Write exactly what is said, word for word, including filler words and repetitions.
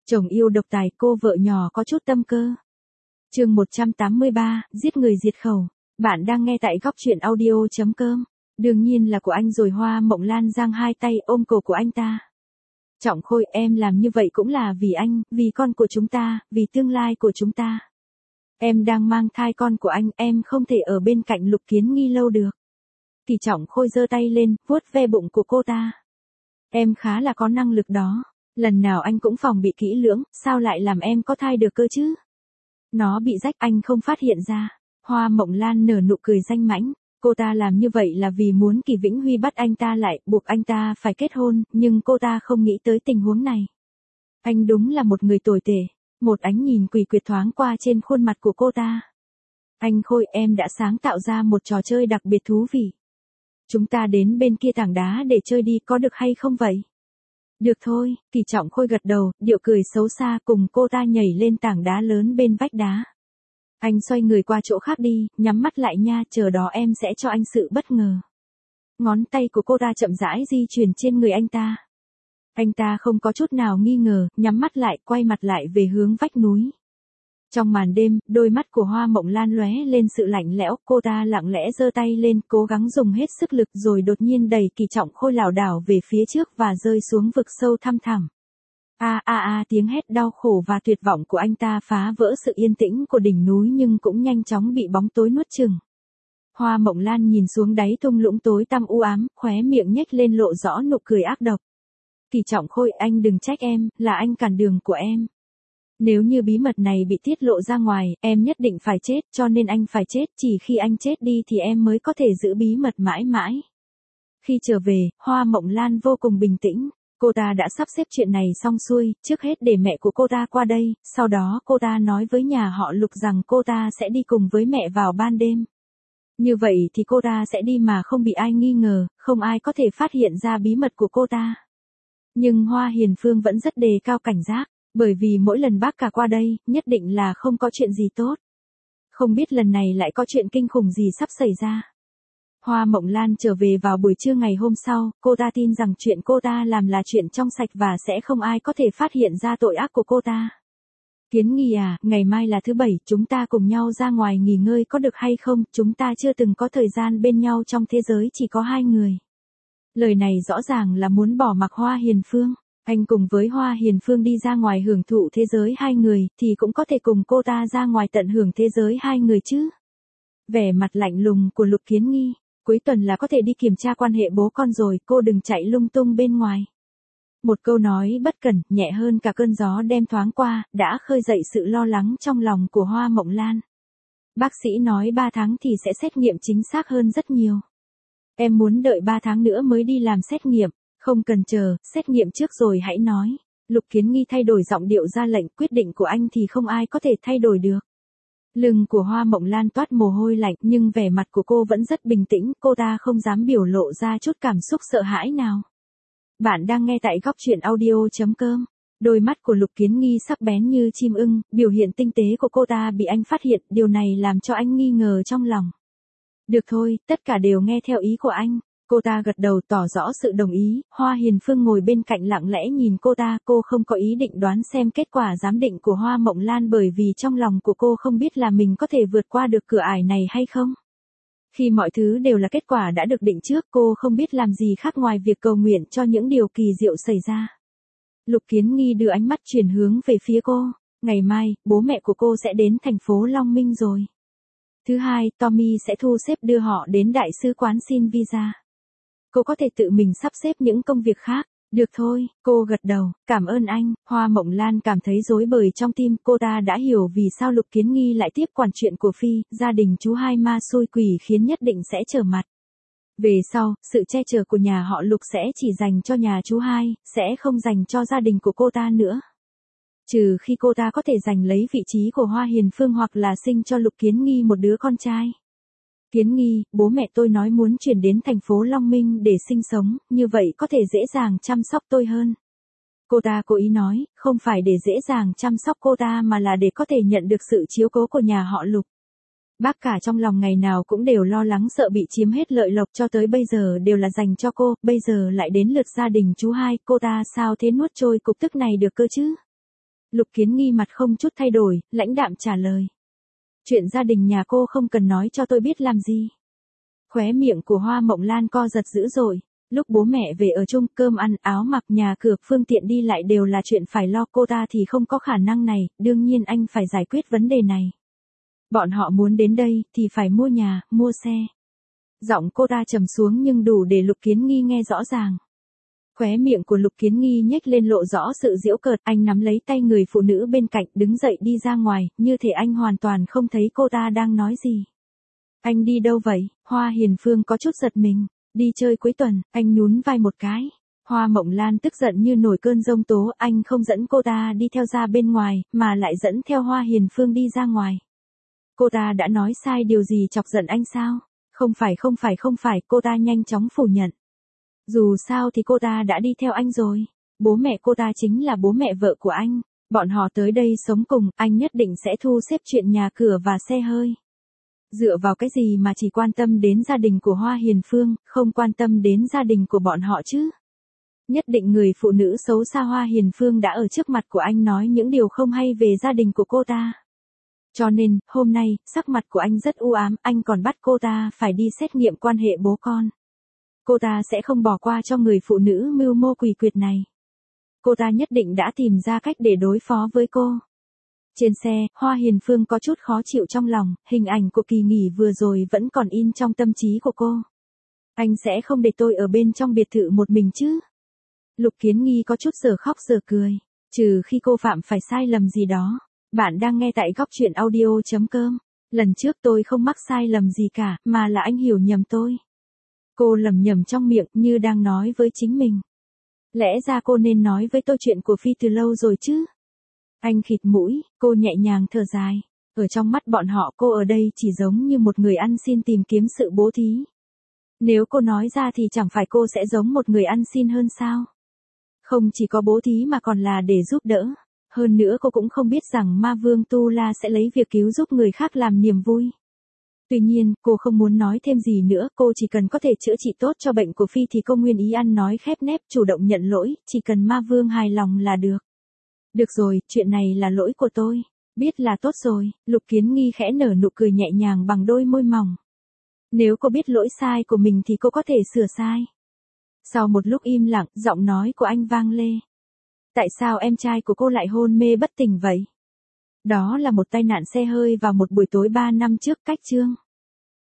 Chồng yêu độc tài, cô vợ nhỏ có chút tâm cơ. Chương một trăm tám mươi ba, giết người diệt khẩu. Bạn đang nghe tại góc truyện audio chấm com. Đương nhiên là của anh rồi. Hoa Mộng Lan giang hai tay ôm cổ của anh ta. Trọng Khôi, em làm như vậy cũng là vì anh, vì con của chúng ta, vì tương lai của chúng ta. Em đang mang thai con của anh, em không thể ở bên cạnh Lục Kiến Nghi lâu được. Kỳ Trọng Khôi giơ tay lên, vuốt ve bụng của cô ta. Em khá là có năng lực đó. Lần nào anh cũng phòng bị kỹ lưỡng, sao lại làm em có thai được cơ chứ? Nó bị rách anh không phát hiện ra. Hoa Mộng Lan nở nụ cười danh mãnh. Cô ta làm như vậy là vì muốn Kỳ Vĩnh Huy bắt anh ta lại, buộc anh ta phải kết hôn, nhưng cô ta không nghĩ tới tình huống này. Anh đúng là một người tồi tệ. Một ánh nhìn quỷ quyệt thoáng qua trên khuôn mặt của cô ta. Anh Khôi, em đã sáng tạo ra một trò chơi đặc biệt thú vị. Chúng ta đến bên kia tảng đá để chơi đi, có được hay không vậy? Được thôi, Kỳ Trọng Khôi gật đầu, điệu cười xấu xa cùng cô ta nhảy lên tảng đá lớn bên vách đá. Anh xoay người qua chỗ khác đi, nhắm mắt lại nha, chờ đó em sẽ cho anh sự bất ngờ. Ngón tay của cô ta chậm rãi di chuyển trên người anh ta. Anh ta không có chút nào nghi ngờ, nhắm mắt lại, quay mặt lại về hướng vách núi. Trong màn đêm, đôi mắt của Hoa Mộng Lan lóe lên sự lạnh lẽo, cô ta lặng lẽ giơ tay lên, cố gắng dùng hết sức lực rồi đột nhiên đẩy Kỳ Trọng Khôi lảo đảo về phía trước và rơi xuống vực sâu thăm thẳm. A a a, tiếng hét đau khổ và tuyệt vọng của anh ta phá vỡ sự yên tĩnh của đỉnh núi nhưng cũng nhanh chóng bị bóng tối nuốt chửng. Hoa Mộng Lan nhìn xuống đáy thung lũng tối tăm u ám, khóe miệng nhếch lên lộ rõ nụ cười ác độc. Kỳ Trọng Khôi, anh đừng trách em, là anh cản đường của em. Nếu như bí mật này bị tiết lộ ra ngoài, em nhất định phải chết, cho nên anh phải chết, chỉ khi anh chết đi thì em mới có thể giữ bí mật mãi mãi. Khi trở về, Hoa Mộng Lan vô cùng bình tĩnh, cô ta đã sắp xếp chuyện này xong xuôi, trước hết để mẹ của cô ta qua đây, sau đó cô ta nói với nhà họ Lục rằng cô ta sẽ đi cùng với mẹ vào ban đêm. Như vậy thì cô ta sẽ đi mà không bị ai nghi ngờ, không ai có thể phát hiện ra bí mật của cô ta. Nhưng Hoa Hiền Phương vẫn rất đề cao cảnh giác. Bởi vì mỗi lần bác cả qua đây, nhất định là không có chuyện gì tốt. Không biết lần này lại có chuyện kinh khủng gì sắp xảy ra. Hoa Mộng Lan trở về vào buổi trưa ngày hôm sau, cô ta tin rằng chuyện cô ta làm là chuyện trong sạch và sẽ không ai có thể phát hiện ra tội ác của cô ta. Kiến Nghi à, ngày mai là thứ bảy, chúng ta cùng nhau ra ngoài nghỉ ngơi có được hay không, chúng ta chưa từng có thời gian bên nhau trong thế giới chỉ có hai người. Lời này rõ ràng là muốn bỏ mặc Hoa Hiền Phương. Anh cùng với Hoa Hiền Phương đi ra ngoài hưởng thụ thế giới hai người, thì cũng có thể cùng cô ta ra ngoài tận hưởng thế giới hai người chứ. Vẻ mặt lạnh lùng của Lục Kiến Nghi, cuối tuần là có thể đi kiểm tra quan hệ bố con rồi, cô đừng chạy lung tung bên ngoài. Một câu nói bất cẩn, nhẹ hơn cả cơn gió đêm thoáng qua, đã khơi dậy sự lo lắng trong lòng của Hoa Mộng Lan. Bác sĩ nói ba tháng thì sẽ xét nghiệm chính xác hơn rất nhiều. Em muốn đợi ba tháng nữa mới đi làm xét nghiệm. Không cần chờ, xét nghiệm trước rồi hãy nói. Lục Kiến Nghi thay đổi giọng điệu ra lệnh, quyết định của anh thì không ai có thể thay đổi được. Lưng của Hoa Mộng Lan toát mồ hôi lạnh nhưng vẻ mặt của cô vẫn rất bình tĩnh, cô ta không dám biểu lộ ra chút cảm xúc sợ hãi nào. Bạn đang nghe tại góc truyện audio chấm com. Đôi mắt của Lục Kiến Nghi sắc bén như chim ưng, biểu hiện tinh tế của cô ta bị anh phát hiện, điều này làm cho anh nghi ngờ trong lòng. Được thôi, tất cả đều nghe theo ý của anh. Cô ta gật đầu tỏ rõ sự đồng ý, Hoa Hiền Phương ngồi bên cạnh lặng lẽ nhìn cô ta, cô không có ý định đoán xem kết quả giám định của Hoa Mộng Lan bởi vì trong lòng của cô không biết là mình có thể vượt qua được cửa ải này hay không. Khi mọi thứ đều là kết quả đã được định trước, cô không biết làm gì khác ngoài việc cầu nguyện cho những điều kỳ diệu xảy ra. Lục Kiến Nghi đưa ánh mắt chuyển hướng về phía cô, ngày mai, bố mẹ của cô sẽ đến thành phố Long Minh rồi. Thứ hai, Tommy sẽ thu xếp đưa họ đến đại sứ quán xin visa. Cô có thể tự mình sắp xếp những công việc khác. Được thôi, cô gật đầu, cảm ơn anh. Hoa Mộng Lan cảm thấy rối bời trong tim, cô ta đã hiểu vì sao Lục Kiến Nghi lại tiếp quản chuyện của Phi, gia đình chú hai ma xui quỷ khiến nhất định sẽ trở mặt. Về sau, sự che chở của nhà họ Lục sẽ chỉ dành cho nhà chú hai, sẽ không dành cho gia đình của cô ta nữa. Trừ khi cô ta có thể giành lấy vị trí của Hoa Hiền Phương hoặc là sinh cho Lục Kiến Nghi một đứa con trai. Kiến Nghi, bố mẹ tôi nói muốn chuyển đến thành phố Long Minh để sinh sống, như vậy có thể dễ dàng chăm sóc tôi hơn. Cô ta cố ý nói, không phải để dễ dàng chăm sóc cô ta mà là để có thể nhận được sự chiếu cố của nhà họ Lục. Bác cả trong lòng ngày nào cũng đều lo lắng sợ bị chiếm hết lợi lộc cho tới bây giờ đều là dành cho cô, bây giờ lại đến lượt gia đình chú hai, cô ta sao thế nuốt trôi cục tức này được cơ chứ? Lục Kiến Nghi mặt không chút thay đổi, lãnh đạm trả lời. Chuyện gia đình nhà cô không cần nói cho tôi biết làm gì. Khóe miệng của Hoa Mộng Lan co giật dữ dội. Lúc bố mẹ về ở chung, cơm ăn, áo mặc, nhà cửa, phương tiện đi lại đều là chuyện phải lo, cô ta thì không có khả năng này, đương nhiên anh phải giải quyết vấn đề này. Bọn họ muốn đến đây, thì phải mua nhà, mua xe. Giọng cô ta trầm xuống nhưng đủ để Lục Kiến Nghi nghe rõ ràng. Khóe miệng của Lục Kiến Nghi nhếch lên lộ rõ sự giễu cợt, anh nắm lấy tay người phụ nữ bên cạnh, đứng dậy đi ra ngoài, như thể anh hoàn toàn không thấy cô ta đang nói gì. Anh đi đâu vậy? Hoa Hiền Phương có chút giật mình. Đi chơi cuối tuần, anh nhún vai một cái. Hoa Mộng Lan tức giận như nổi cơn giông tố, anh không dẫn cô ta đi theo ra bên ngoài, mà lại dẫn theo Hoa Hiền Phương đi ra ngoài. Cô ta đã nói sai điều gì chọc giận anh sao? Không phải không phải không phải, cô ta nhanh chóng phủ nhận. Dù sao thì cô ta đã đi theo anh rồi. Bố mẹ cô ta chính là bố mẹ vợ của anh. Bọn họ tới đây sống cùng, anh nhất định sẽ thu xếp chuyện nhà cửa và xe hơi. Dựa vào cái gì mà chỉ quan tâm đến gia đình của Hoa Hiền Phương, không quan tâm đến gia đình của bọn họ chứ? Nhất định người phụ nữ xấu xa Hoa Hiền Phương đã ở trước mặt của anh nói những điều không hay về gia đình của cô ta. Cho nên, hôm nay, sắc mặt của anh rất u ám, anh còn bắt cô ta phải đi xét nghiệm quan hệ bố con. Cô ta sẽ không bỏ qua cho người phụ nữ mưu mô quỷ quyệt này. Cô ta nhất định đã tìm ra cách để đối phó với cô. Trên xe, Hoa Hiền Phương có chút khó chịu trong lòng, hình ảnh của kỳ nghỉ vừa rồi vẫn còn in trong tâm trí của cô. Anh sẽ không để tôi ở bên trong biệt thự một mình chứ? Lục Kiến Nghi có chút giờ khóc giờ cười. Trừ khi cô phạm phải sai lầm gì đó. Bạn đang nghe tại góc truyện audio chấm com. Lần trước tôi không mắc sai lầm gì cả, mà là anh hiểu nhầm tôi. Cô lẩm nhẩm trong miệng như đang nói với chính mình. Lẽ ra cô nên nói với tôi chuyện của Phi từ lâu rồi chứ? Anh khịt mũi, cô nhẹ nhàng thở dài. Ở trong mắt bọn họ cô ở đây chỉ giống như một người ăn xin tìm kiếm sự bố thí. Nếu cô nói ra thì chẳng phải cô sẽ giống một người ăn xin hơn sao? Không chỉ có bố thí mà còn là để giúp đỡ. Hơn nữa cô cũng không biết rằng ma vương Tu La sẽ lấy việc cứu giúp người khác làm niềm vui. Tuy nhiên, cô không muốn nói thêm gì nữa, cô chỉ cần có thể chữa trị tốt cho bệnh của Phi thì cô nguyên ý ăn nói khép nép, chủ động nhận lỗi, chỉ cần ma vương hài lòng là được. Được rồi, chuyện này là lỗi của tôi. Biết là tốt rồi, Lục Kiến Nghi khẽ nở nụ cười nhẹ nhàng bằng đôi môi mỏng. Nếu cô biết lỗi sai của mình thì cô có thể sửa sai. Sau một lúc im lặng, giọng nói của anh vang lên. Tại sao em trai của cô lại hôn mê bất tỉnh vậy? Đó là một tai nạn xe hơi vào một buổi tối ba năm trước, cách chương.